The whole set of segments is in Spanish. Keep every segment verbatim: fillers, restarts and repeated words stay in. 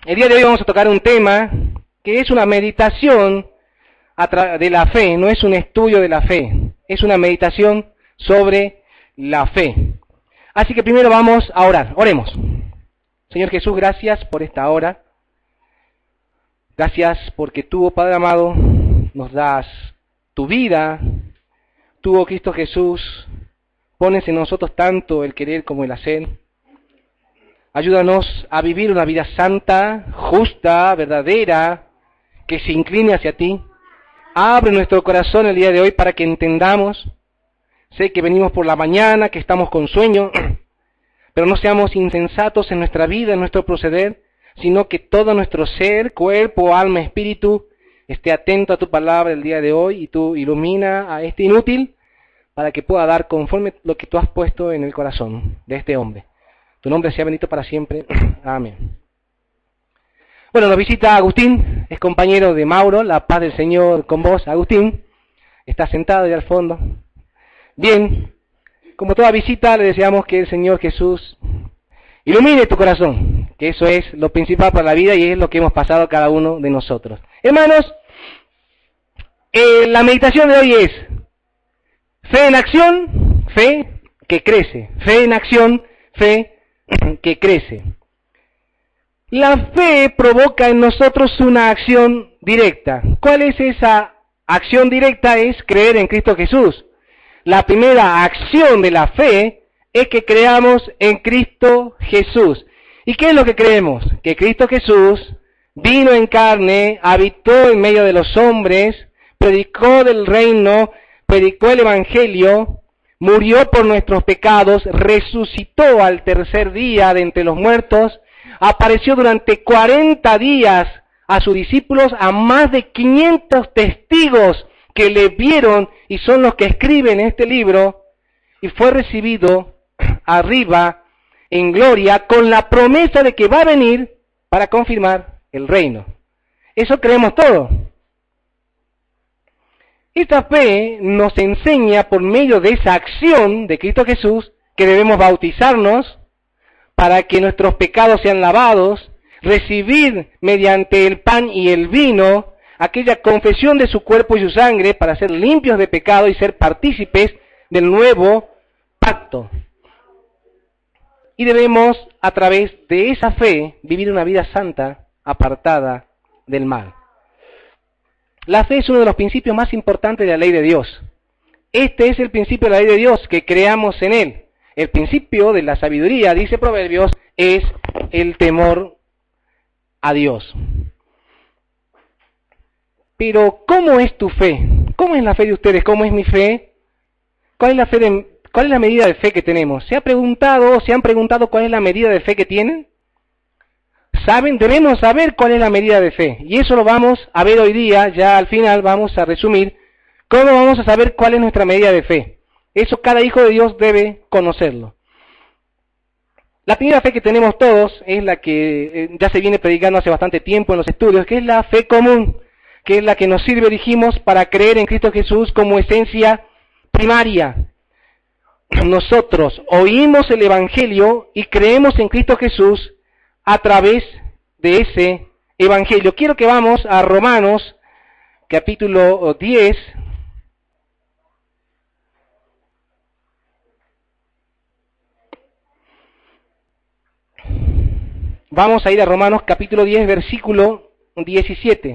El día de hoy vamos a tocar un tema que es una meditación de la fe, no es un estudio de la fe, es una meditación sobre la fe. Así que primero vamos a orar, oremos. Señor Jesús, gracias por esta hora, gracias porque tú, oh Padre amado, nos das tu vida, tú, oh Cristo Jesús, pones en nosotros tanto el querer como el hacer. Ayúdanos a vivir una vida santa, justa, verdadera, que se incline hacia ti. Abre nuestro corazón el día de hoy para que entendamos. Sé que venimos por la mañana, que estamos con sueño, pero no seamos insensatos en nuestra vida, en nuestro proceder, sino que todo nuestro ser, cuerpo, alma, espíritu, esté atento a tu palabra el día de hoy y tú ilumina a este inútil para que pueda dar conforme lo que tú has puesto en el corazón de este hombre. Tu nombre sea bendito para siempre. Amén. Bueno, nos visita Agustín, es compañero de Mauro, la paz del Señor con vos. Agustín está sentado ahí al fondo. Bien, como toda visita le deseamos que el Señor Jesús ilumine tu corazón, que eso es lo principal para la vida y es lo que hemos pasado cada uno de nosotros. Hermanos, eh, la meditación de hoy es fe en acción, fe que crece, fe en acción, fe que crece. La fe provoca en nosotros una acción directa. ¿Cuál es esa acción directa? Es creer en Cristo Jesús. La primera acción de la fe es que creamos en Cristo Jesús. ¿Y qué es lo que creemos? Que Cristo Jesús vino en carne, habitó en medio de los hombres, predicó del reino, predicó el evangelio, murió por nuestros pecados, resucitó al tercer día de entre los muertos, apareció durante cuarenta días a sus discípulos, a más de quinientos testigos que le vieron y son los que escriben este libro, y fue recibido arriba en gloria con la promesa de que va a venir para confirmar el reino. Eso creemos todos. Esta fe nos enseña por medio de esa acción de Cristo Jesús que debemos bautizarnos para que nuestros pecados sean lavados, recibir mediante el pan y el vino aquella confesión de su cuerpo y su sangre para ser limpios de pecado y ser partícipes del nuevo pacto. Y debemos, a través de esa fe, vivir una vida santa, apartada del mal. La fe es uno de los principios más importantes de la ley de Dios. Este es el principio de la ley de Dios, que creamos en Él. El principio de la sabiduría, dice Proverbios, es el temor a Dios. Pero, ¿cómo es tu fe? ¿Cómo es la fe de ustedes? ¿Cómo es mi fe? ¿Cuál es la fe de, cuál es la medida de fe que tenemos? ¿Se ha preguntado, se han preguntado cuál es la medida de fe que tienen? ¿Saben? Debemos saber cuál es la medida de fe. Y eso lo vamos a ver hoy día, ya al final vamos a resumir cómo vamos a saber cuál es nuestra medida de fe. Eso cada hijo de Dios debe conocerlo. La primera fe que tenemos todos es la que ya se viene predicando hace bastante tiempo en los estudios, que es la fe común, que es la que nos sirve, dijimos, para creer en Cristo Jesús como esencia primaria. Nosotros oímos el Evangelio y creemos en Cristo Jesús a través de ese Evangelio. Quiero que vamos a Romanos, capítulo diez. Vamos a ir a Romanos, capítulo diez, versículo diecisiete.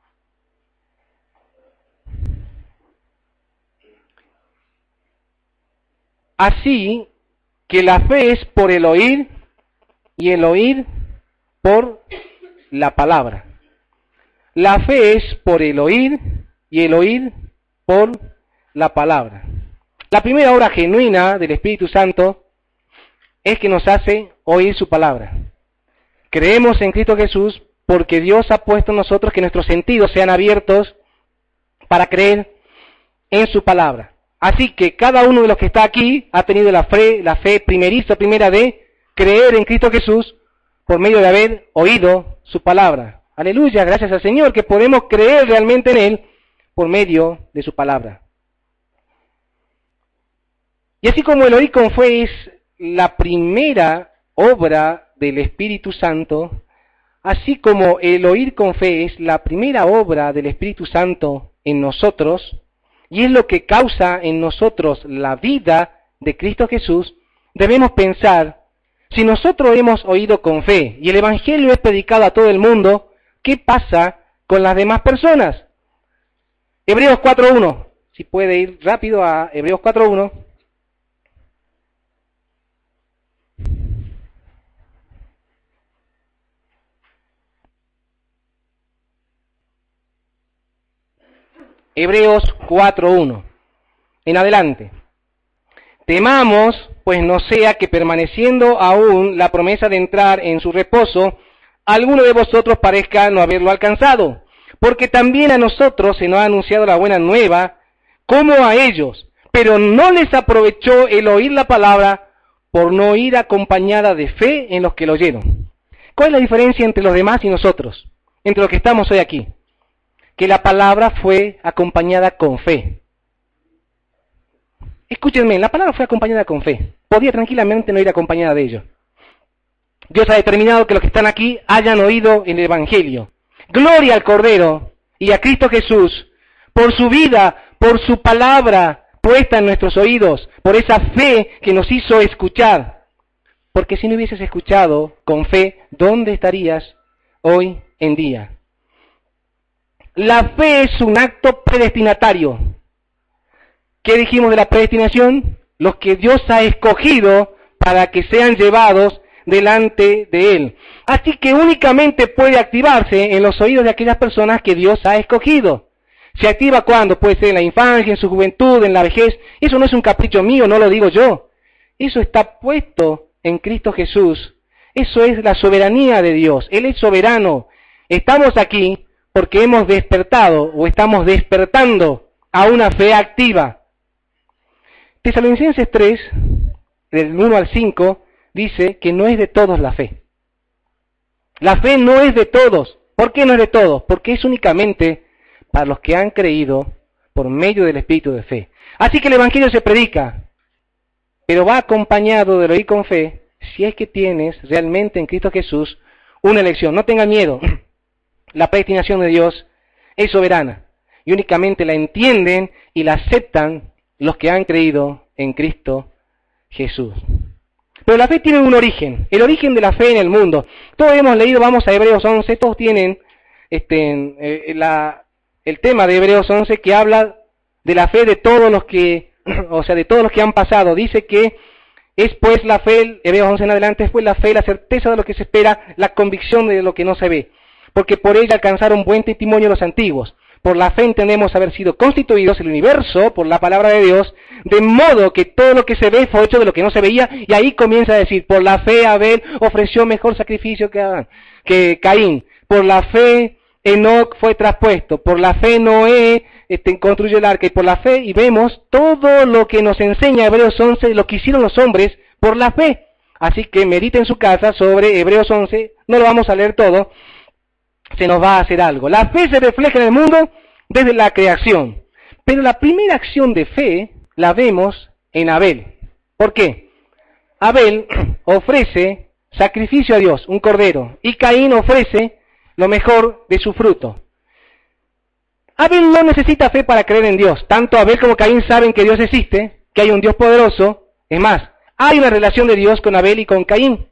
Así que la fe es por el oír, y el oír por la palabra. La fe es por el oír y el oír por la palabra. La primera obra genuina del Espíritu Santo es que nos hace oír su palabra. Creemos en Cristo Jesús porque Dios ha puesto en nosotros que nuestros sentidos sean abiertos para creer en su palabra. Así que cada uno de los que está aquí ha tenido la fe, la fe primeriza, primera de creer en Cristo Jesús por medio de haber oído su palabra. Aleluya, gracias al Señor que podemos creer realmente en Él por medio de su palabra. Y así como el oír con fe es la primera obra del Espíritu Santo, así como el oír con fe es la primera obra del Espíritu Santo en nosotros, y es lo que causa en nosotros la vida de Cristo Jesús, debemos pensar, si nosotros hemos oído con fe y el Evangelio es predicado a todo el mundo, ¿qué pasa con las demás personas? Hebreos cuatro uno, si puede ir rápido a Hebreos cuatro uno. Hebreos cuatro uno. En adelante. Temamos, pues no sea que permaneciendo aún la promesa de entrar en su reposo, alguno de vosotros parezca no haberlo alcanzado. Porque también a nosotros se nos ha anunciado la buena nueva, como a ellos, pero no les aprovechó el oír la palabra por no ir acompañada de fe en los que lo oyeron. ¿Cuál es la diferencia entre los demás y nosotros? Entre los que estamos hoy aquí. Que la palabra fue acompañada con fe. Escúchenme, la palabra fue acompañada con fe. Podía tranquilamente no ir acompañada de ello. Dios ha determinado que los que están aquí hayan oído el Evangelio. Gloria al Cordero y a Cristo Jesús por su vida, por su palabra puesta en nuestros oídos, por esa fe que nos hizo escuchar. Porque si no hubieses escuchado con fe, ¿dónde estarías hoy en día? La fe es un acto predestinatario. ¿Qué dijimos de la predestinación? Los que Dios ha escogido para que sean llevados delante de Él. Así que únicamente puede activarse en los oídos de aquellas personas que Dios ha escogido. ¿Se activa cuándo? Puede ser en la infancia, en su juventud, en la vejez. Eso no es un capricho mío, no lo digo yo. Eso está puesto en Cristo Jesús. Eso es la soberanía de Dios. Él es soberano. Estamos aquí porque hemos despertado o estamos despertando a una fe activa. Tesalonicenses tres, del uno al cinco, dice que no es de todos la fe. La fe no es de todos. ¿Por qué no es de todos? Porque es únicamente para los que han creído por medio del Espíritu de fe. Así que el Evangelio se predica, pero va acompañado del oír con fe, si es que tienes realmente en Cristo Jesús una elección. No tengan miedo. La predestinación de Dios es soberana y únicamente la entienden y la aceptan los que han creído en Cristo Jesús. Pero la fe tiene un origen, el origen de la fe en el mundo. Todos hemos leído, vamos a Hebreos once, todos tienen este, eh, la, el tema de Hebreos once que habla de la fe de todos los que, o sea, de todos los que han pasado. Dice que es pues la fe, Hebreos once en adelante, es pues la fe, la certeza de lo que se espera, la convicción de lo que no se ve. Porque por ella alcanzaron buen testimonio los antiguos. Por la fe entendemos haber sido constituidos el universo por la palabra de Dios, de modo que todo lo que se ve fue hecho de lo que no se veía, y ahí comienza a decir, por la fe Abel ofreció mejor sacrificio que, Adán, que Caín, por la fe Enoc fue traspuesto, por la fe Noé este, construyó el arca, y por la fe, y vemos todo lo que nos enseña Hebreos once, lo que hicieron los hombres por la fe. Así que medite en su casa sobre Hebreos once, no lo vamos a leer todo, se nos va a hacer algo. La fe se refleja en el mundo desde la creación. Pero la primera acción de fe la vemos en Abel. ¿Por qué? Abel ofrece sacrificio a Dios, un cordero, y Caín ofrece lo mejor de su fruto. Abel no necesita fe para creer en Dios. Tanto Abel como Caín saben que Dios existe, que hay un Dios poderoso. Es más, hay una relación de Dios con Abel y con Caín.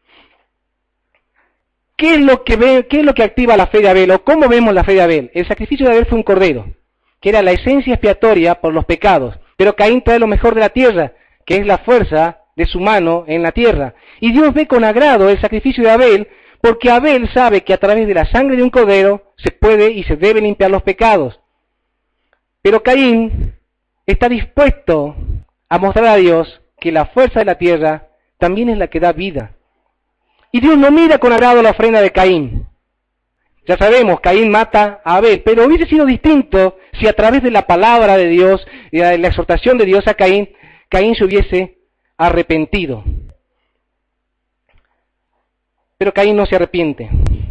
¿Qué es lo que ve, qué es lo que activa la fe de Abel? ¿O cómo vemos la fe de Abel? El sacrificio de Abel fue un cordero, que era la esencia expiatoria por los pecados. Pero Caín trae lo mejor de la tierra, que es la fuerza de su mano en la tierra. Y Dios ve con agrado el sacrificio de Abel, porque Abel sabe que a través de la sangre de un cordero se puede y se debe limpiar los pecados. Pero Caín está dispuesto a mostrar a Dios que la fuerza de la tierra también es la que da vida. Y Dios no mira con agrado la ofrenda de Caín. Ya sabemos, Caín mata a Abel, pero hubiese sido distinto si a través de la palabra de Dios y de la exhortación de Dios a Caín, Caín se hubiese arrepentido. Pero Caín no se arrepiente.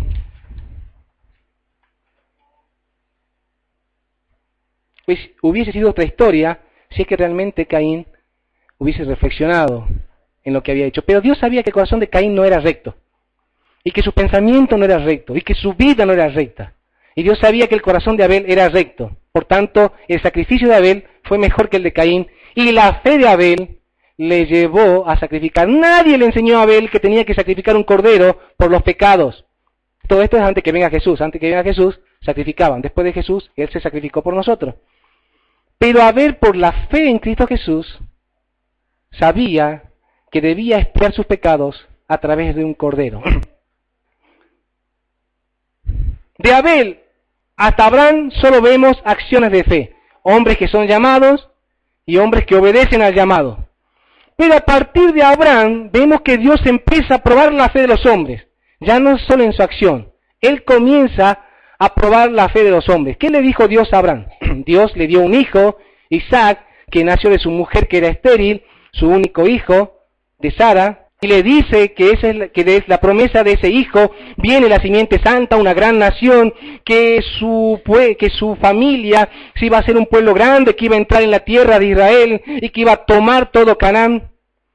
Pues hubiese sido otra historia si es que realmente Caín hubiese reflexionado en lo que había hecho. Pero Dios sabía que el corazón de Caín no era recto. y que su pensamiento no era recto, y que su vida no era recta. Y Dios sabía que el corazón de Abel era recto. Por tanto, el sacrificio de Abel fue mejor que el de Caín, y la fe de Abel le llevó a sacrificar. Nadie le enseñó a Abel que tenía que sacrificar un cordero por los pecados. Todo esto es antes que venga Jesús. Antes que venga Jesús, sacrificaban. Después de Jesús, Él se sacrificó por nosotros. Pero Abel, por la fe en Cristo Jesús, sabía que debía expiar sus pecados a través de un cordero. De Abel hasta Abraham solo vemos acciones de fe. Hombres que son llamados y hombres que obedecen al llamado. Pero a partir de Abraham vemos que Dios empieza a probar la fe de los hombres. Ya no solo en su acción. Él comienza a probar la fe de los hombres. ¿Qué le dijo Dios a Abraham? Dios le dio un hijo, Isaac, que nació de su mujer que era estéril, su único hijo, de Sara, y le dice que, esa es la, que de la promesa de ese hijo viene la simiente santa, una gran nación, que su, que su familia se iba a ser un pueblo grande, que iba a entrar en la tierra de Israel y que iba a tomar todo Canaán.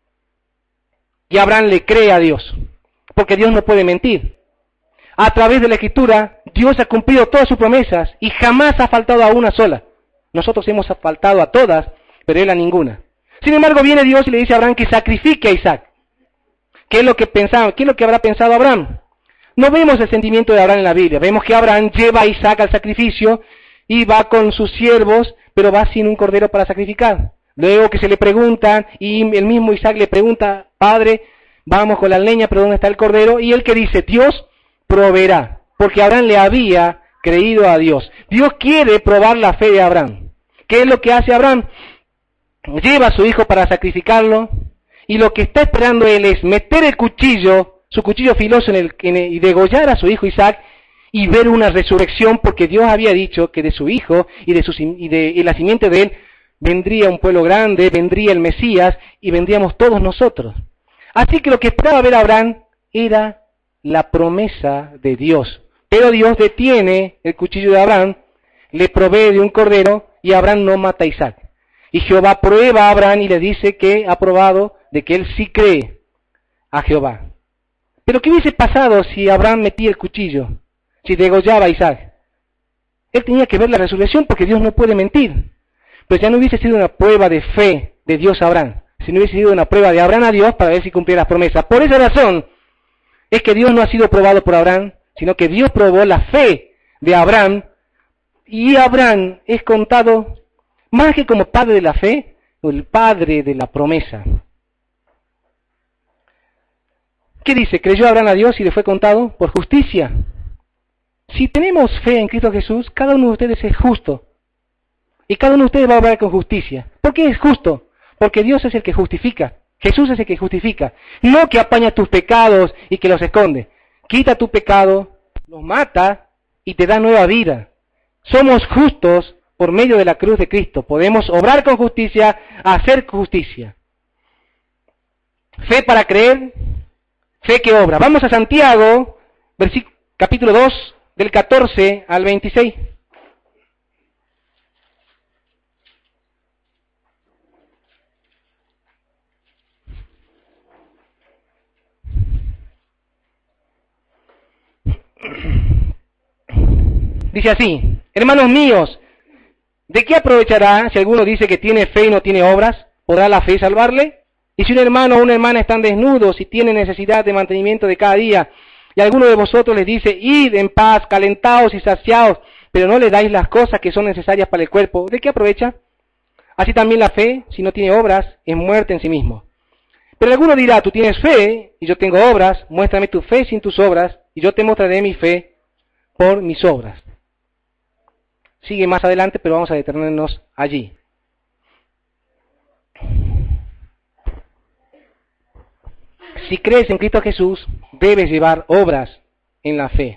Y Abraham le cree a Dios, porque Dios no puede mentir. A través de la Escritura, Dios ha cumplido todas sus promesas y jamás ha faltado a una sola. Nosotros hemos faltado a todas, pero Él a ninguna. Sin embargo, viene Dios y le dice a Abraham que sacrifique a Isaac. ¿Qué es lo que pensaba? ¿Qué es lo que habrá pensado Abraham? No vemos el sentimiento de Abraham en la Biblia. Vemos que Abraham lleva a Isaac al sacrificio y va con sus siervos, pero va sin un cordero para sacrificar. Luego que se le preguntan, y el mismo Isaac le pregunta, Padre, vamos con la leña, pero ¿dónde está el cordero? Y él que dice, Dios proveerá, porque Abraham le había creído a Dios. Dios quiere probar la fe de Abraham. ¿Qué es lo que hace Abraham? Lleva a su hijo para sacrificarlo, y lo que está esperando él es meter el cuchillo, su cuchillo filoso en el, en el, y degollar a su hijo Isaac, y ver una resurrección, porque Dios había dicho que de su hijo y de, su, y de y la simiente de él vendría un pueblo grande, vendría el Mesías, y vendríamos todos nosotros. Así que lo que esperaba ver Abraham era la promesa de Dios. Pero Dios detiene el cuchillo de Abraham, le provee de un cordero, y Abraham no mata a Isaac. Y Jehová prueba a Abraham y le dice que ha probado de que él sí cree a Jehová. Pero ¿qué hubiese pasado si Abraham metía el cuchillo? Si degollaba a Isaac. Él tenía que ver la resurrección porque Dios no puede mentir. Pero ya no hubiese sido una prueba de fe de Dios a Abraham, sino hubiese sido una prueba de Abraham a Dios para ver si cumplía las promesas. Por esa razón es que Dios no ha sido probado por Abraham, sino que Dios probó la fe de Abraham, y Abraham es contado más que como padre de la fe, o el padre de la promesa. ¿Qué dice? ¿Creyó Abraham a Dios y le fue contado por justicia? Si tenemos fe en Cristo Jesús, cada uno de ustedes es justo. Y cada uno de ustedes va a obrar con justicia. ¿Por qué es justo? Porque Dios es el que justifica. Jesús es el que justifica. No que apaña tus pecados y que los esconde. Quita tu pecado, los mata y te da nueva vida. Somos justos por medio de la cruz de Cristo. Podemos obrar con justicia, hacer justicia. Fe para creer, fe que obra. Vamos a Santiago, versículo, capítulo dos, del catorce al veintiséis. Dice así: hermanos míos, ¿de qué aprovechará si alguno dice que tiene fe y no tiene obras? ¿Podrá la fe salvarle? Y si un hermano o una hermana están desnudos y tienen necesidad de mantenimiento de cada día, y alguno de vosotros les dice, id en paz, calentaos y saciaos, pero no le dais las cosas que son necesarias para el cuerpo, ¿de qué aprovecha? Así también la fe, si no tiene obras, es muerte en sí mismo. Pero alguno dirá, tú tienes fe y yo tengo obras, muéstrame tu fe sin tus obras, y yo te mostraré mi fe por mis obras. Sigue más adelante, pero vamos a detenernos allí. Si crees en Cristo Jesús, debes llevar obras en la fe.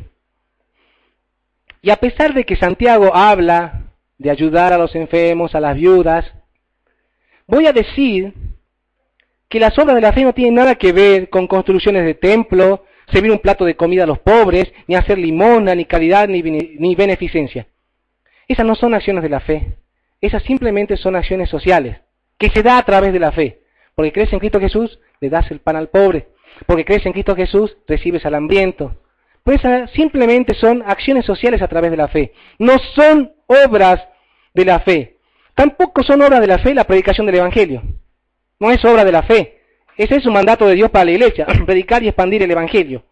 Y a pesar de que Santiago habla de ayudar a los enfermos, a las viudas, voy a decir que las obras de la fe no tienen nada que ver con construcciones de templo, servir un plato de comida a los pobres, ni hacer limosna, ni caridad, ni, ni beneficencia. Esas no son acciones de la fe. Esas simplemente son acciones sociales, que se da a través de la fe. Porque crees en Cristo Jesús, le das el pan al pobre. Porque crees en Cristo Jesús, recibes al hambriento. Pues simplemente son acciones sociales a través de la fe. No son obras de la fe. Tampoco son obras de la fe la predicación del Evangelio. No es obra de la fe. Ese es un mandato de Dios para la iglesia, predicar y expandir el Evangelio.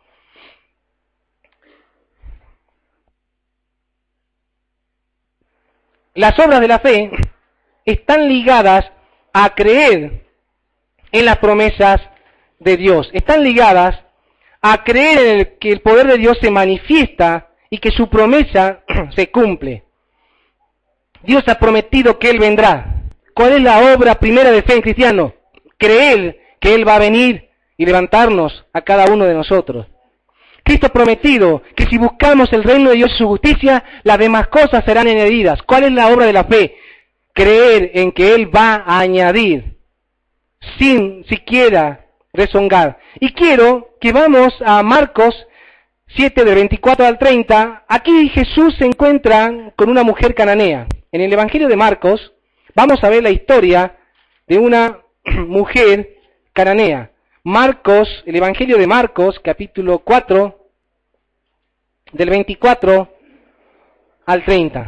Las obras de la fe están ligadas a creer en las promesas de Dios. Están ligadas a creer en el, que el poder de Dios se manifiesta y que su promesa se cumple. Dios ha prometido que Él vendrá. ¿Cuál es la obra primera de fe en cristiano? Creer que Él va a venir y levantarnos a cada uno de nosotros. Cristo ha prometido que si buscamos el reino de Dios y su justicia, las demás cosas serán añadidas. ¿Cuál es la obra de la fe? Creer en que Él va a añadir, sin siquiera rezongar. Y quiero que vamos a Marcos siete, del veinticuatro al treinta. Aquí Jesús se encuentra con una mujer cananea. En el Evangelio de Marcos vamos a ver la historia de una mujer cananea. Marcos, el Evangelio de Marcos, capítulo cuatro, del veinticuatro al treinta.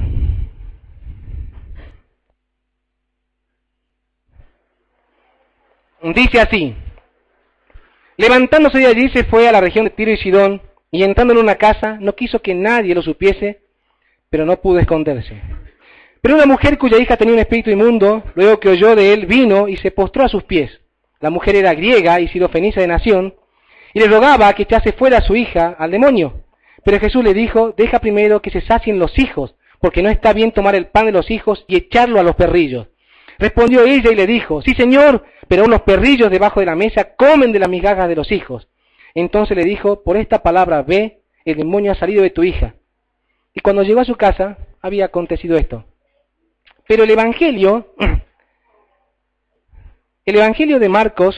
Dice así: levantándose de allí se fue a la región de Tiro y Sidón, y entrando en una casa no quiso que nadie lo supiese, pero no pudo esconderse. Pero una mujer cuya hija tenía un espíritu inmundo, luego que oyó de él, vino y se postró a sus pies. La mujer era griega y sirofenicia de nación, y le rogaba que echase fuera a su hija al demonio. Pero Jesús le dijo: deja primero que se sacien los hijos, porque no está bien tomar el pan de los hijos y echarlo a los perrillos. Respondió ella y le dijo: sí, Señor, pero los perrillos debajo de la mesa comen de las migajas de los hijos. Entonces le dijo: por esta palabra, ve, el demonio ha salido de tu hija. Y cuando llegó a su casa, había acontecido esto. Pero el Evangelio, el Evangelio de Marcos,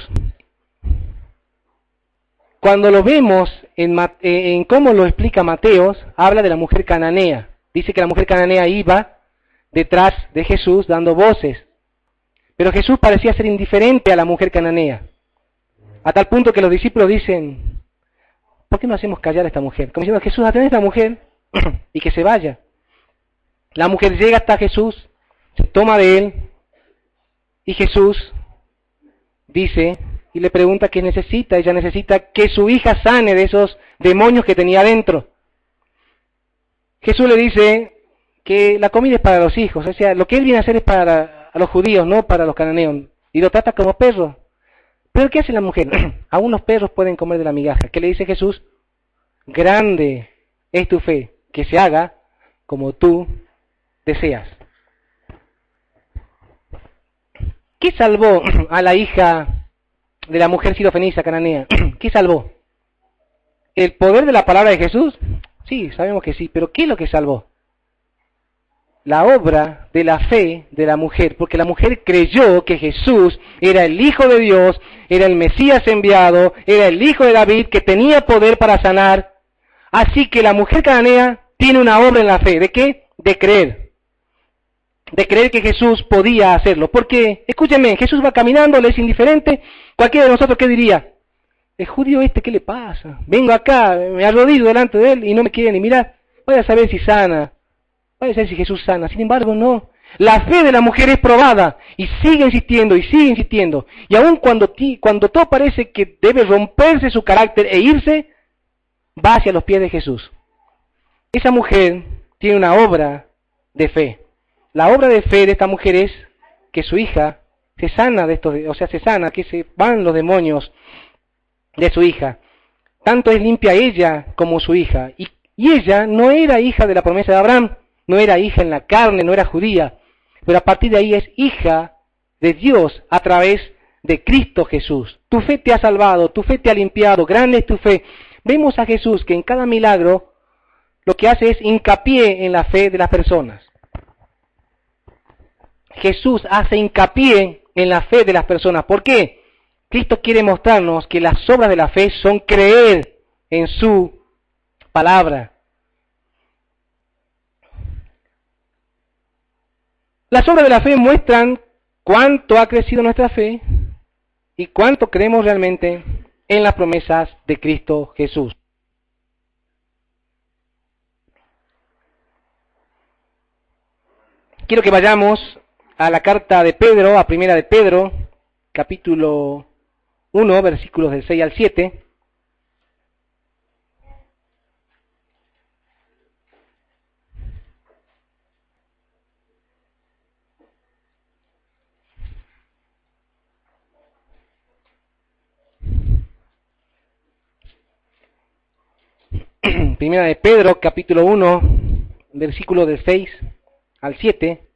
cuando lo vemos en, en cómo lo explica Mateos, habla de la mujer cananea. Dice que la mujer cananea iba detrás de Jesús dando voces. Pero Jesús parecía ser indiferente a la mujer cananea, a tal punto que los discípulos dicen: ¿por qué no hacemos callar a esta mujer? Como diciendo: Jesús, atendés a esta mujer y que se vaya. La mujer llega hasta Jesús, se toma de él, y Jesús dice y le pregunta qué necesita. Ella necesita que su hija sane de esos demonios que tenía dentro. Jesús le dice que la comida es para los hijos, o sea, lo que él viene a hacer es para a los judíos, no para los cananeos, y lo trata como perro. ¿Pero qué hace la mujer? Aún los perros pueden comer de la migaja. ¿Qué le dice Jesús? Grande es tu fe, que se haga como tú deseas. ¿Qué salvó a la hija de la mujer sirofenicia cananea? ¿Qué salvó? ¿El poder de la palabra de Jesús? Sí, sabemos que sí, pero ¿qué es lo que salvó? La obra de la fe de la mujer, porque la mujer creyó que Jesús era el Hijo de Dios, era el Mesías enviado, era el Hijo de David, que tenía poder para sanar. Así que la mujer cananea tiene una obra en la fe. ¿De qué? De creer. De creer que Jesús podía hacerlo. Porque, escúchenme, Jesús va caminando, le es indiferente. Cualquiera de nosotros, ¿qué diría? El judío este, ¿qué le pasa? Vengo acá, me arrodillo delante de él y no me quiere ni mirar. Voy a saber si sana. Voy a saber si Jesús sana. Sin embargo, no. La fe de la mujer es probada y sigue insistiendo y sigue insistiendo. Y aun cuando, ti, cuando todo parece que debe romperse su carácter e irse, va hacia los pies de Jesús. Esa mujer tiene una obra de fe. La obra de fe de esta mujer es que su hija se sana de estos, o sea, se sana, que se van los demonios de su hija. Tanto es limpia ella como su hija. Y, y ella no era hija de la promesa de Abraham, no era hija en la carne, no era judía, pero a partir de ahí es hija de Dios a través de Cristo Jesús. Tu fe te ha salvado, tu fe te ha limpiado, grande es tu fe. Vemos a Jesús que en cada milagro lo que hace es hincapié en la fe de las personas. Jesús hace hincapié en la fe de las personas. ¿Por qué? Cristo quiere mostrarnos que las obras de la fe son creer en su palabra. Las obras de la fe muestran cuánto ha crecido nuestra fe y cuánto creemos realmente en las promesas de Cristo Jesús. Quiero que vayamos a la carta de Pedro, a primera de Pedro, capítulo uno, versículos del seis al siete. Primera de Pedro, capítulo uno, versículo del seis al siete,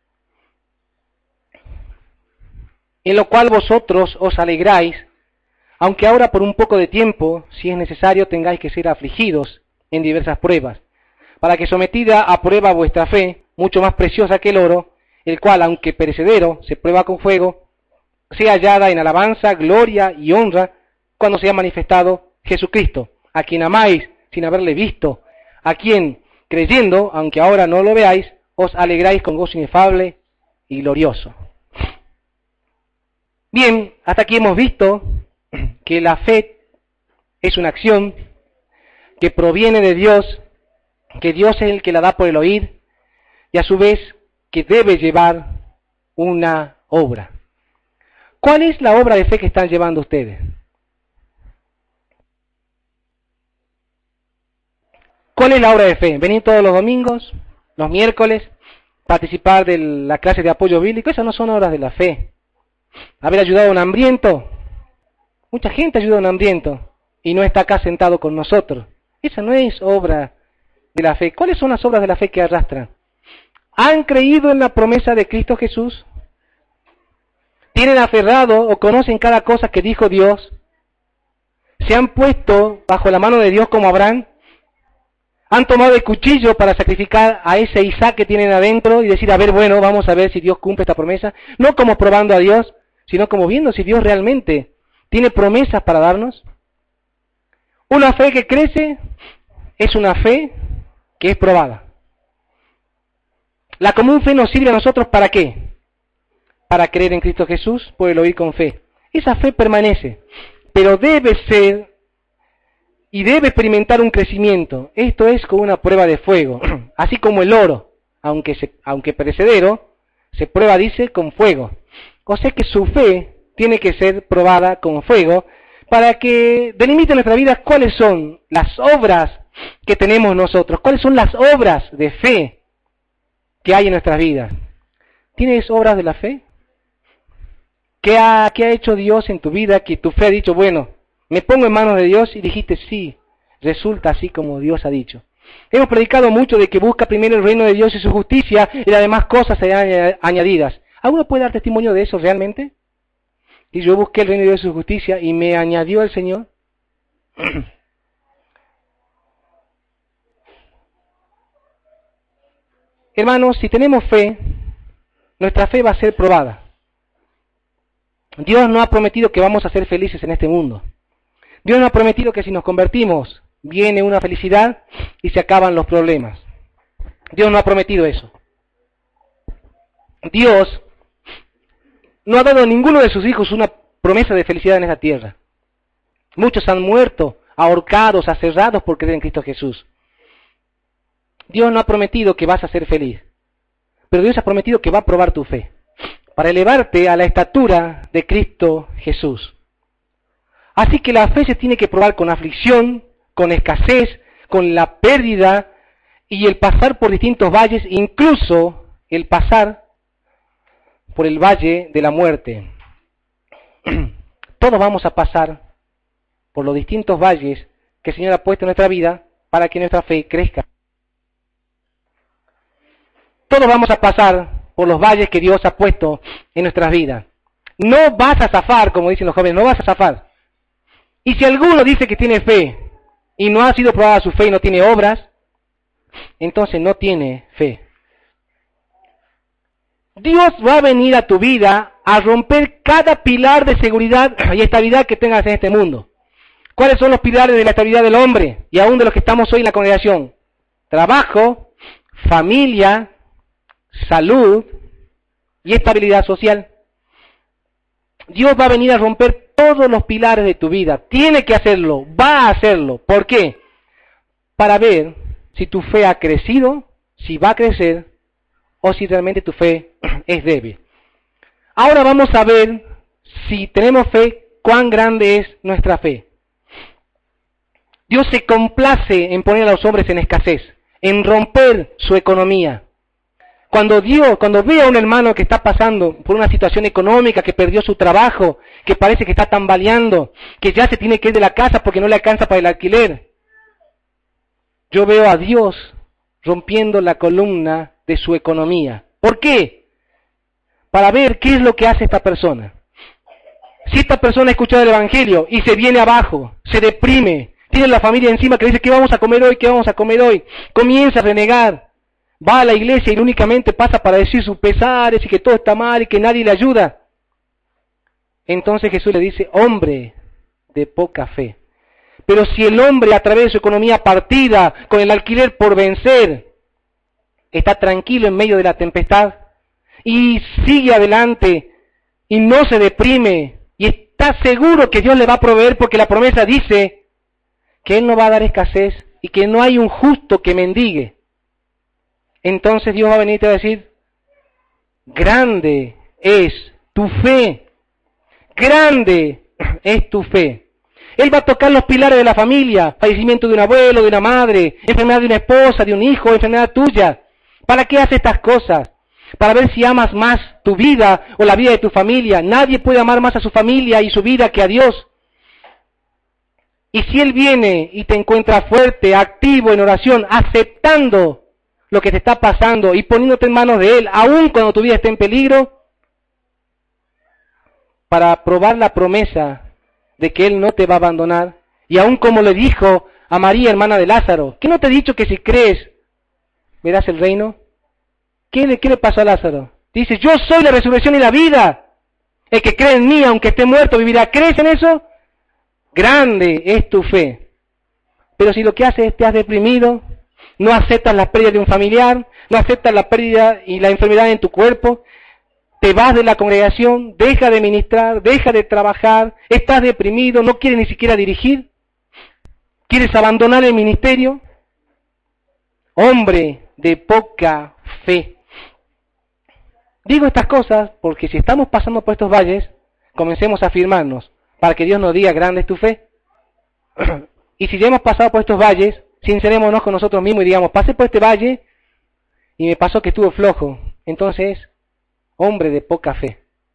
en lo cual vosotros os alegráis, aunque ahora por un poco de tiempo, si es necesario, tengáis que ser afligidos en diversas pruebas, para que sometida a prueba vuestra fe, mucho más preciosa que el oro, el cual, aunque perecedero, se prueba con fuego, sea hallada en alabanza, gloria y honra, cuando sea manifestado Jesucristo, a quien amáis sin haberle visto, a quien, creyendo, aunque ahora no lo veáis, os alegráis con gozo inefable y glorioso. Bien, hasta aquí hemos visto que la fe es una acción que proviene de Dios, que Dios es el que la da por el oír, y a su vez que debe llevar una obra. ¿Cuál es la obra de fe que están llevando ustedes? ¿Cuál es la obra de fe? ¿Venir todos los domingos, los miércoles, participar de la clase de apoyo bíblico? Esas no son obras de la fe. ¿Haber ayudado a un hambriento? Mucha gente ayuda a un hambriento y no está acá sentado con nosotros. Esa no es obra de la fe. ¿Cuáles son las obras de la fe que arrastran? ¿Han creído en la promesa de Cristo Jesús? ¿Tienen aferrado o conocen cada cosa que dijo Dios? ¿Se han puesto bajo la mano de Dios como Abraham? ¿Han tomado el cuchillo para sacrificar a ese Isaac que tienen adentro y decir, a ver, bueno, vamos a ver si Dios cumple esta promesa? No como probando a Dios, sino como viendo si Dios realmente tiene promesas para darnos. Una fe que crece es una fe que es probada. La común fe nos sirve a nosotros ¿para qué? Para creer en Cristo Jesús por el oír con fe. Esa fe permanece, pero debe ser y debe experimentar un crecimiento. Esto es como una prueba de fuego, así como el oro, aunque, se, aunque perecedero, se prueba, dice, con fuego. O sea que su fe tiene que ser probada con fuego para que delimite en nuestra vida cuáles son las obras que tenemos nosotros, cuáles son las obras de fe que hay en nuestras vidas. ¿Tienes obras de la fe? ¿Qué ha, qué ha hecho Dios en tu vida que tu fe ha dicho, bueno, me pongo en manos de Dios y dijiste, sí, resulta así como Dios ha dicho? Hemos predicado mucho de que busca primero el reino de Dios y su justicia y las demás cosas serán añadidas. ¿Alguno puede dar testimonio de eso realmente? Y yo busqué el reino de Dios y su justicia y me añadió el Señor. Hermanos, si tenemos fe, nuestra fe va a ser probada. Dios no ha prometido que vamos a ser felices en este mundo. Dios no ha prometido que si nos convertimos viene una felicidad y se acaban los problemas. Dios no ha prometido eso. Dios no ha dado a ninguno de sus hijos una promesa de felicidad en esta tierra. Muchos han muerto, ahorcados, aserrados por creer en Cristo Jesús. Dios no ha prometido que vas a ser feliz, pero Dios ha prometido que va a probar tu fe, para elevarte a la estatura de Cristo Jesús. Así que la fe se tiene que probar con aflicción, con escasez, con la pérdida y el pasar por distintos valles, incluso el pasar por el valle de la muerte. Todos vamos a pasar por los distintos valles que el Señor ha puesto en nuestra vida para que nuestra fe crezca. Todos vamos a pasar por los valles que Dios ha puesto en nuestras vidas. No vas a zafar, como dicen los jóvenes, no vas a zafar. Y si alguno dice que tiene fe y no ha sido probada su fe y no tiene obras, entonces no tiene fe. Dios va a venir a tu vida a romper cada pilar de seguridad y estabilidad que tengas en este mundo. ¿Cuáles son los pilares de la estabilidad del hombre y aún de los que estamos hoy en la congregación? Trabajo, familia, salud y estabilidad social. Dios va a venir a romper todos los pilares de tu vida. Tiene que hacerlo, va a hacerlo. ¿Por qué? Para ver si tu fe ha crecido, si va a crecer, o si realmente tu fe es débil. Ahora vamos a ver, si tenemos fe, cuán grande es nuestra fe. Dios se complace en poner a los hombres en escasez, en romper su economía. Cuando Dios, cuando ve a un hermano que está pasando por una situación económica, que perdió su trabajo, que parece que está tambaleando, que ya se tiene que ir de la casa porque no le alcanza para el alquiler, yo veo a Dios rompiendo la columna de su economía. ¿Por qué? Para ver qué es lo que hace esta persona. Si esta persona ha escuchado el Evangelio y se viene abajo, se deprime, tiene la familia encima que dice, ¿qué vamos a comer hoy? ¿Qué vamos a comer hoy? Comienza a renegar. Va a la iglesia y únicamente pasa para decir sus pesares y que todo está mal y que nadie le ayuda. Entonces Jesús le dice, hombre de poca fe. Pero si el hombre a través de su economía partida, con el alquiler por vencer, está tranquilo en medio de la tempestad y sigue adelante y no se deprime y está seguro que Dios le va a proveer porque la promesa dice que Él no va a dar escasez y que no hay un justo que mendigue. Entonces Dios va a venir y te va a decir, grande es tu fe, grande es tu fe. Él va a tocar los pilares de la familia, fallecimiento de un abuelo, de una madre, enfermedad de una esposa, de un hijo, enfermedad tuya. ¿Para qué hace estas cosas? Para ver si amas más tu vida o la vida de tu familia. Nadie puede amar más a su familia y su vida que a Dios. Y si Él viene y te encuentra fuerte, activo en oración, aceptando lo que te está pasando y poniéndote en manos de Él, aun cuando tu vida esté en peligro, para probar la promesa de que Él no te va a abandonar, y aun como le dijo a María, hermana de Lázaro, ¿qué no te he dicho que si crees, verás el reino? ¿Qué le, qué le pasó a Lázaro? Dice, yo soy la resurrección y la vida. El que cree en mí, aunque esté muerto, vivirá. ¿Crees en eso? Grande es tu fe. Pero si lo que haces es te has deprimido, no aceptas la pérdida de un familiar, no aceptas la pérdida y la enfermedad en tu cuerpo, te vas de la congregación, deja de ministrar, deja de trabajar, estás deprimido, no quieres ni siquiera dirigir, quieres abandonar el ministerio. Hombre de poca fe. Digo estas cosas porque si estamos pasando por estos valles, comencemos a afirmarnos para que Dios nos diga, grande es tu fe. Y si ya hemos pasado por estos valles, sincerémonos con nosotros mismos y digamos, pasé por este valle y me pasó que estuvo flojo. Entonces, hombre de poca fe.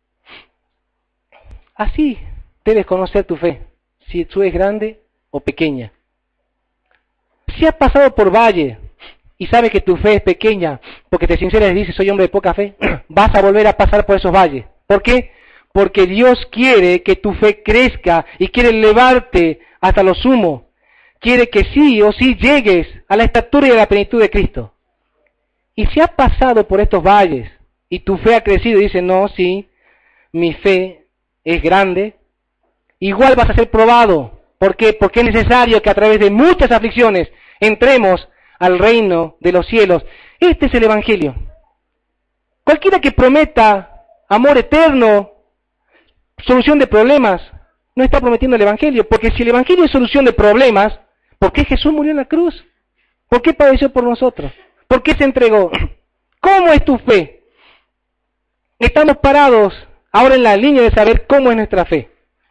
Así debes conocer tu fe, si tú es grande o pequeña. Si has pasado por valle y sabes que tu fe es pequeña, porque te sinceras y dices, soy hombre de poca fe, vas a volver a pasar por esos valles. ¿Por qué? Porque Dios quiere que tu fe crezca y quiere elevarte hasta lo sumo. Quiere que sí o sí llegues a la estatura y a la plenitud de Cristo. Y si has pasado por estos valles y tu fe ha crecido y dices, no, sí, mi fe es grande, igual vas a ser probado. ¿Por qué? Porque es necesario que a través de muchas aflicciones entremos al reino de los cielos. Este es el Evangelio. Cualquiera que prometa amor eterno, solución de problemas, no está prometiendo el Evangelio, porque si el Evangelio es solución de problemas, ¿por qué Jesús murió en la cruz? ¿Por qué padeció por nosotros? ¿Por qué se entregó? ¿Cómo es tu fe? Estamos parados ahora en la línea de saber cómo es nuestra fe.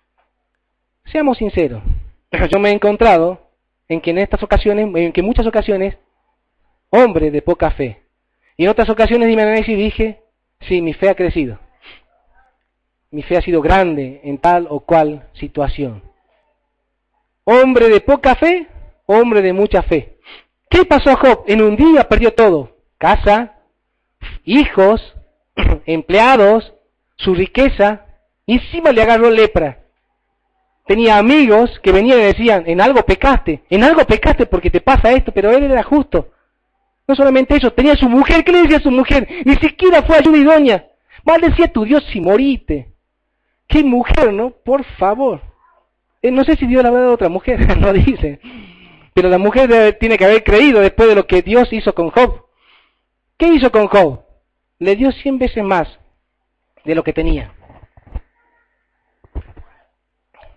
Seamos sinceros. Yo me he encontrado en que en estas ocasiones, en que en muchas ocasiones, hombre de poca fe. Y en otras ocasiones di mi análisis y dije, sí, mi fe ha crecido. Mi fe ha sido grande en tal o cual situación. Hombre de poca fe, hombre de mucha fe. ¿Qué pasó a Job? En un día perdió todo. Casa, hijos, empleados, su riqueza. Y encima le agarró lepra. Tenía amigos que venían y decían, en algo pecaste, en algo pecaste porque te pasa esto, pero él era justo. No solamente eso, tenía su mujer, ¿qué le decía a su mujer? Ni siquiera fue ayuda idónea. Maldecía a tu Dios si morite. ¿Qué mujer, no? Por favor. Eh, no sé si Dios le habrá dado a otra mujer, no dice. Pero la mujer debe, tiene que haber creído después de lo que Dios hizo con Job. ¿Qué hizo con Job? Le dio cien veces más de lo que tenía.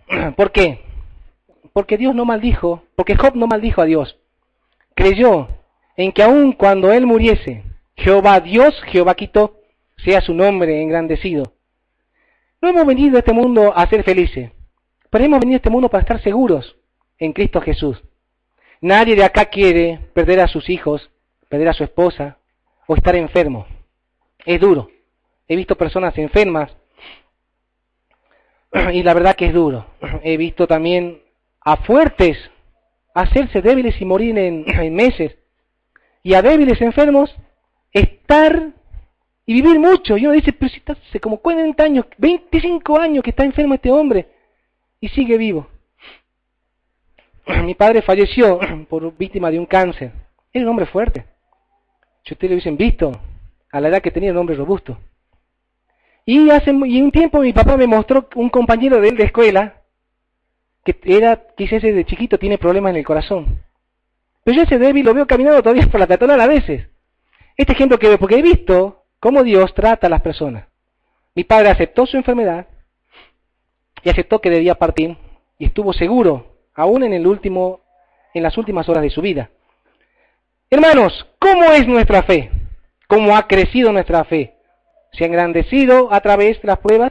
¿Por qué? Porque Dios no maldijo, porque Job no maldijo a Dios. Creyó en que aun cuando él muriese, Jehová Dios, Jehová quitó, sea su nombre engrandecido. No hemos venido a este mundo a ser felices, pero hemos venido a este mundo para estar seguros en Cristo Jesús. Nadie de acá quiere perder a sus hijos, perder a su esposa o estar enfermo. Es duro. He visto personas enfermas y la verdad que es duro. He visto también a fuertes hacerse débiles y morir en, en meses. Y a débiles enfermos estar y vivir mucho. Y uno dice, pero si está hace como cuarenta años, veinticinco años que está enfermo este hombre y sigue vivo. Mi padre falleció por víctima de un cáncer. Era un hombre fuerte. Si ustedes lo hubiesen visto, a la edad que tenía, un hombre robusto. Y hace y un tiempo mi papá me mostró un compañero de él de escuela que era, quizás desde chiquito tiene problemas en el corazón. Pero yo ese débil lo veo caminando todavía por la peatonal a veces. Este ejemplo que veo, porque he visto cómo Dios trata a las personas. Mi padre aceptó su enfermedad y aceptó que debía partir y estuvo seguro, aún en el último, en las últimas horas de su vida. Hermanos, ¿cómo es nuestra fe? ¿Cómo ha crecido nuestra fe? ¿Se ha engrandecido a través de las pruebas?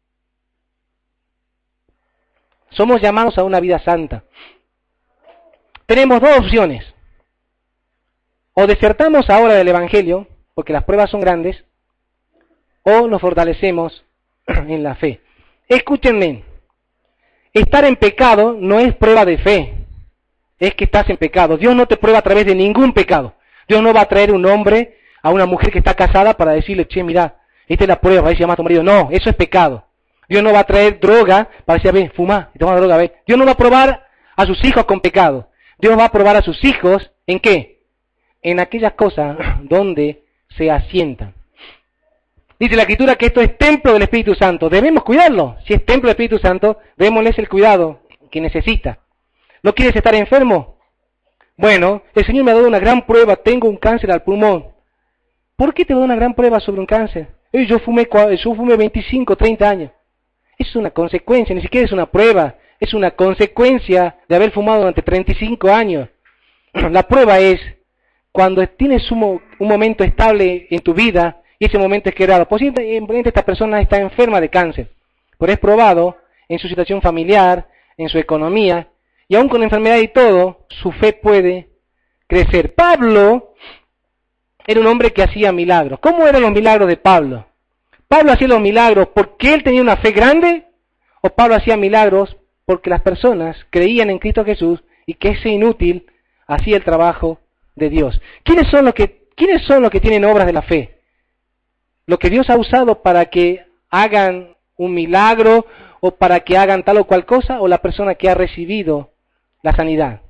Somos llamados a una vida santa. Tenemos dos opciones. O desertamos ahora del Evangelio, porque las pruebas son grandes, o nos fortalecemos en la fe. Escúchenme, estar en pecado no es prueba de fe, es que estás en pecado. Dios no te prueba a través de ningún pecado. Dios no va a traer un hombre a una mujer que está casada para decirle, che, mira, esta es la prueba, a ver si llama a tu marido. No, eso es pecado. Dios no va a traer droga para decir, a ver, fuma, y toma droga, a ver. Dios no va a probar a sus hijos con pecado. Dios va a probar a sus hijos, ¿en qué? En aquellas cosas donde se asientan. Dice la Escritura que esto es templo del Espíritu Santo. Debemos cuidarlo. Si es templo del Espíritu Santo, démosles el cuidado que necesita. ¿No quieres estar enfermo? Bueno, el Señor me ha dado una gran prueba. Tengo un cáncer al pulmón. ¿Por qué te da una gran prueba sobre un cáncer? Eh, yo fumé, yo fumé veinticinco, treinta años. Es una consecuencia, ni siquiera es una prueba. Es una consecuencia de haber fumado durante treinta y cinco años. La prueba es cuando tienes un, un momento estable en tu vida y ese momento es quebrado. Posiblemente esta persona está enferma de cáncer, pero es probado en su situación familiar, en su economía, y aún con enfermedad y todo, su fe puede crecer. Pablo era un hombre que hacía milagros. ¿Cómo eran los milagros de Pablo? ¿Pablo hacía los milagros porque él tenía una fe grande? ¿O Pablo hacía milagros porque las personas creían en Cristo Jesús y que ese inútil hacía el trabajo de Dios? ¿Quiénes son los que, quiénes son los que tienen obras de la fe? ¿Lo que Dios ha usado para que hagan un milagro o para que hagan tal o cual cosa? ¿O la persona que ha recibido la sanidad?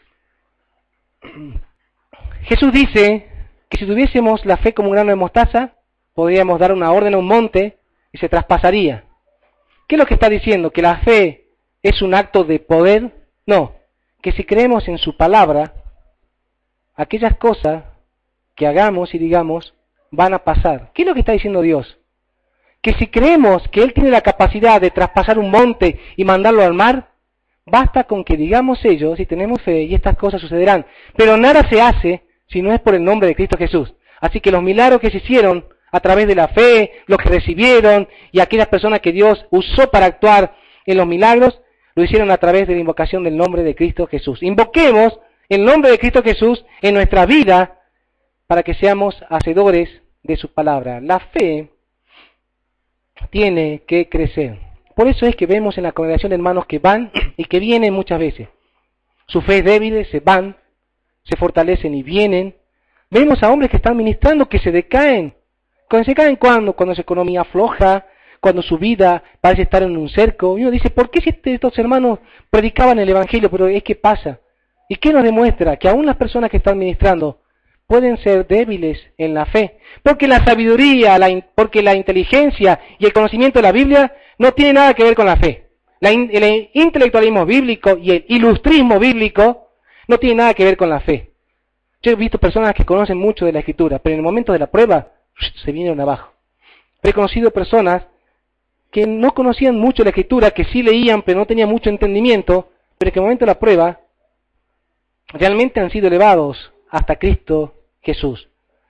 Jesús dice que si tuviésemos la fe como un grano de mostaza, podríamos dar una orden a un monte y se traspasaría. ¿Qué es lo que está diciendo? ¿Que la fe es un acto de poder? No, que si creemos en su palabra, aquellas cosas que hagamos y digamos van a pasar. ¿Qué es lo que está diciendo Dios? Que si creemos que Él tiene la capacidad de traspasar un monte y mandarlo al mar, basta con que digamos ello si tenemos fe y estas cosas sucederán. Pero nada se hace si no es por el nombre de Cristo Jesús. Así que los milagros que se hicieron a través de la fe, los que recibieron y aquellas personas que Dios usó para actuar en los milagros, lo hicieron a través de la invocación del nombre de Cristo Jesús. Invoquemos el nombre de Cristo Jesús en nuestra vida para que seamos hacedores de su palabra. La fe tiene que crecer. Por eso es que vemos en la congregación de hermanos que van y que vienen muchas veces. Su fe es débil, se van, se fortalecen y vienen. Vemos a hombres que están ministrando que se decaen. Cuando se caen, ¿cuándo? Cuando su economía afloja, cuando su vida parece estar en un cerco. Y uno dice, ¿por qué si estos hermanos predicaban el Evangelio? Pero es que pasa. ¿Y qué nos demuestra? Que aún las personas que están ministrando pueden ser débiles en la fe. Porque la sabiduría, la in, porque la inteligencia y el conocimiento de la Biblia no tiene nada que ver con la fe. La in, el intelectualismo bíblico y el ilustrismo bíblico no tiene nada que ver con la fe. Yo he visto personas que conocen mucho de la Escritura, pero en el momento de la prueba se vinieron abajo. He conocido personas que no conocían mucho la Escritura, que sí leían, pero no tenían mucho entendimiento, pero que en el momento de la prueba realmente han sido elevados hasta Cristo Jesús.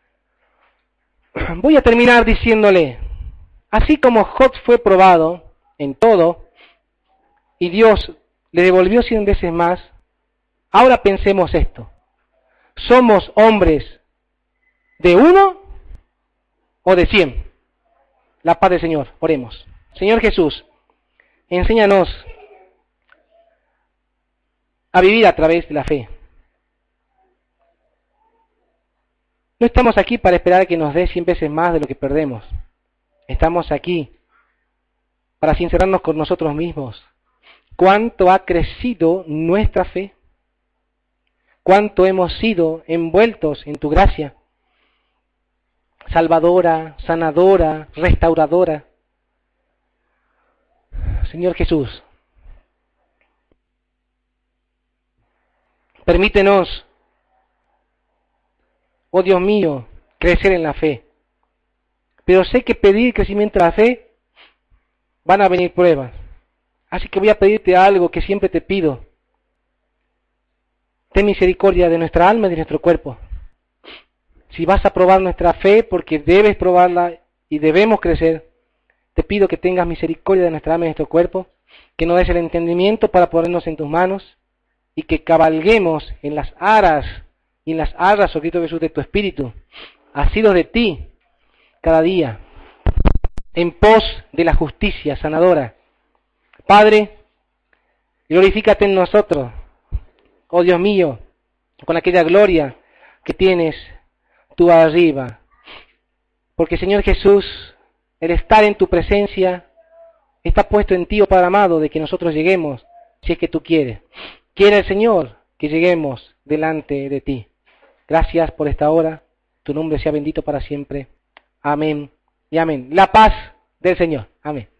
Voy a terminar diciéndole, así como Job fue probado en todo, y Dios le devolvió cien veces más, ahora pensemos esto. ¿Somos hombres de uno o de cien? La paz del Señor, oremos. Señor Jesús, enséñanos a vivir a través de la fe. No estamos aquí para esperar que nos dé cien veces más de lo que perdemos. Estamos aquí para sincerarnos con nosotros mismos. ¿Cuánto ha crecido nuestra fe? ¿Cuánto hemos sido envueltos en tu gracia? Salvadora, sanadora, restauradora. Señor Jesús, permítenos, oh Dios mío, crecer en la fe. Pero sé que pedir crecimiento en la fe van a venir pruebas. Así que voy a pedirte algo que siempre te pido. Ten misericordia de nuestra alma y de nuestro cuerpo. Si vas a probar nuestra fe, porque debes probarla y debemos crecer, te pido que tengas misericordia de nuestra alma y de nuestro cuerpo, que nos des el entendimiento para ponernos en tus manos y que cabalguemos en las aras y en las aras, oh Cristo Jesús, de tu Espíritu, asidos de ti cada día, en pos de la justicia sanadora. Padre, glorifícate en nosotros, oh Dios mío, con aquella gloria que tienes tú arriba. Porque, Señor Jesús, el estar en tu presencia está puesto en ti, oh Padre amado, de que nosotros lleguemos, si es que tú quieres. Quiere el Señor que lleguemos delante de ti. Gracias por esta hora. Tu nombre sea bendito para siempre. Amén y amén. La paz del Señor. Amén.